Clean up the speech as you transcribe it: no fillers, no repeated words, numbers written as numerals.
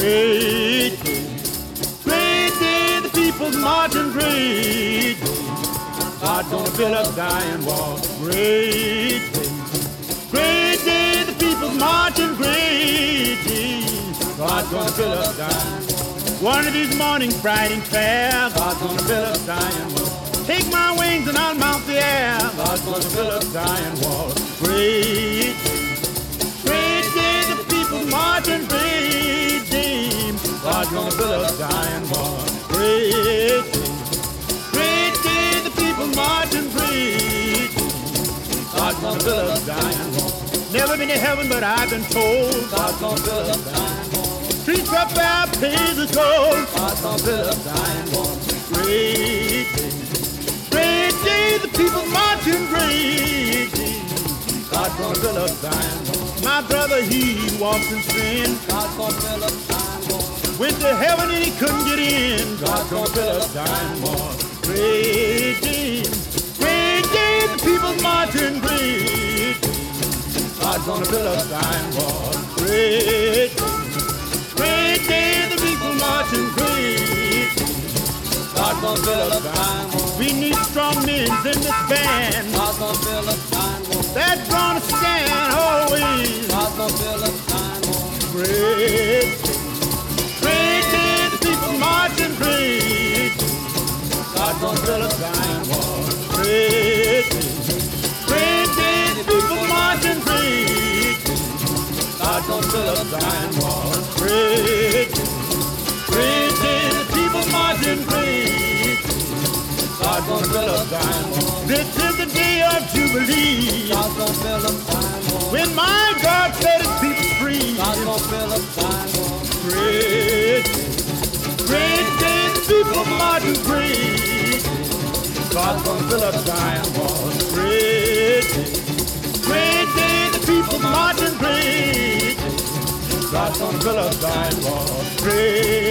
Great day, great day, the people's marching. Great day, God's gonna build up Zion wall. Great day, the people's marching. Great day, God's gonna build up Zion. One of these mornings, bright and fair, God's gonna build up Zion wall. Take my wings and I'll mount the air. God's gonna build up Zion wall. Great day, the people's marching. Great day, God's gonna build up Zion wall. Great day, the people's marching. Great day, God's gonna build up Zion wall. Never been to heaven, but I've been told God's gonna build up Zion wall. Streets up there, paved with gold. God's gonna build up Zion wall. Great day, the people marching. Great day, God's gonna build up Zion wall. My brother, he walks in sin. God's gonna build up Zion wall. Went to heaven and he couldn't get in. God's gonna build up Zion wall. Great day, the people marching. Great day, God's gonna build up Zion wall. Great day, the people marching. Great day, God's gonna build up Zion wall. We need strong men in this band. God's gonna build up Zion wall. That's gonna stand always. God's gonna build up Zion wall. Great day, the people marching. Great day, God's gonna build up Zion wall. Great day, the people marching. Great day, God's gonna build up Zion wall. Great day, the people marching. Great day, God's gonna build up Zion wall. This is the day of Jubilee. God's gonna build up Zion wall. When my God set his people free. God's gonna build up Zion wall. Great day, the people marching. Great day, God's gonna build up Zion wall. Great day, the people marching. Great day, God's gonna build up Zion wall. Great